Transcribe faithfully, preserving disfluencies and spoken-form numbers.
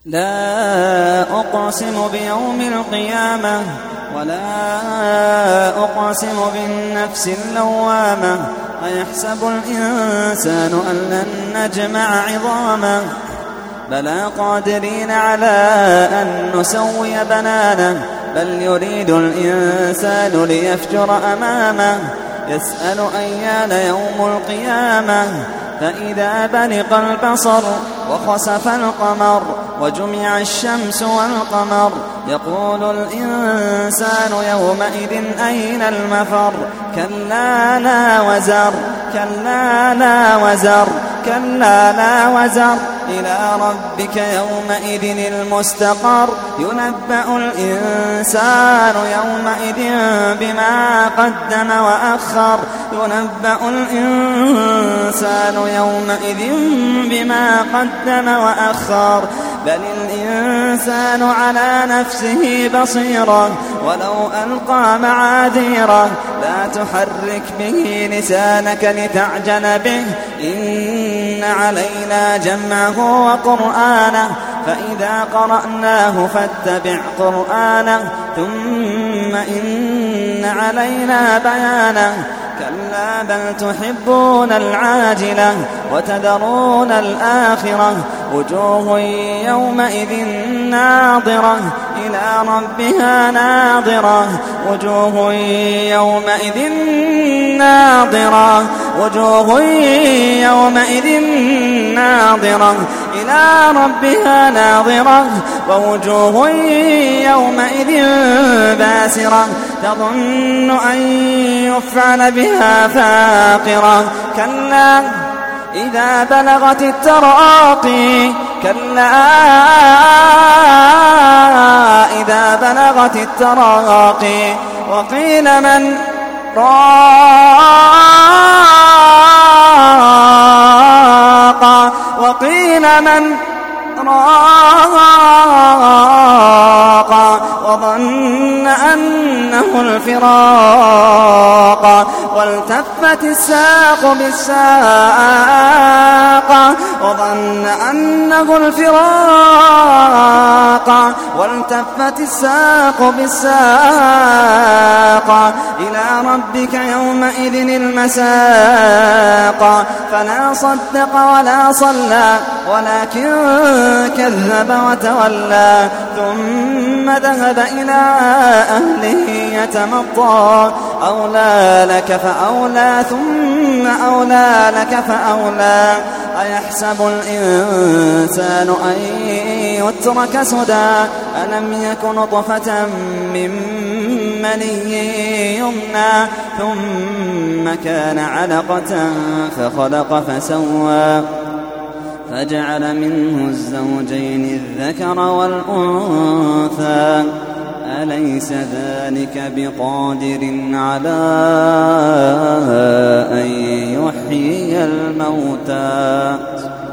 لا أقسم بيوم القيامة ولا أقسم بالنفس اللوامة أيحسب الإنسان أن لن نجمع عظامه بلى قادرين على أن نسوي بنانه بل يريد الإنسان ليفجر أمامه يسأل أيان يوم القيامة فإذا برق البصر وخسف القمر وجمع الشمس والقمر يقول الإنسان يومئذ أين المفر كلا لا وزر كلا لا وزر كلا لا وزر إلى ربك يومئذ المستقر ينبأ الإنسان يومئذ بما قدم وأخر ينبأ الإنسان يومئذ بما قدم وأخر بل الإنسان على نفسه بصيرة ولو ألقى معاذيره لا تحرك به لسانك لتعجل به إن علينا جمعه وقرآنه فإذا قرأناه فاتبع قرآنه ثم إن علينا بيانه كلا بل تحبون العاجلة وتذرون الآخرة وجوه يومئذ ناظرة إلى ربها ناظرة وجوه يومئذ ناظرة وجوه يومئذ ناظرة إلى ربها ناظرة ووجوه يومئذ باسرة تظن أن يفعل بها فاقرة كلا إذا بلغت التراقي كلا إذا بلغت التراقي وقيل من راق وقيل من راق وظن أنه الفراق والتفت الساق بالساق وظن أنه الفراق والتفت الساق بالساق إلى ربك يومئذ المساق فلا صدق ولا صلى ولكن كذب وتولى ثم ذهب إلى أهله يتمطى أولى لك فأولى ثم أولى لك فأولى أيحسب الإنسان أن يترك سدى ألم يك نطفة من مني يمنى ثم كان علقة فخلق فسوى فجعل منه الزوجين الذكر والأنثى أليس ذلك بقادر على أن يحيي الموتى.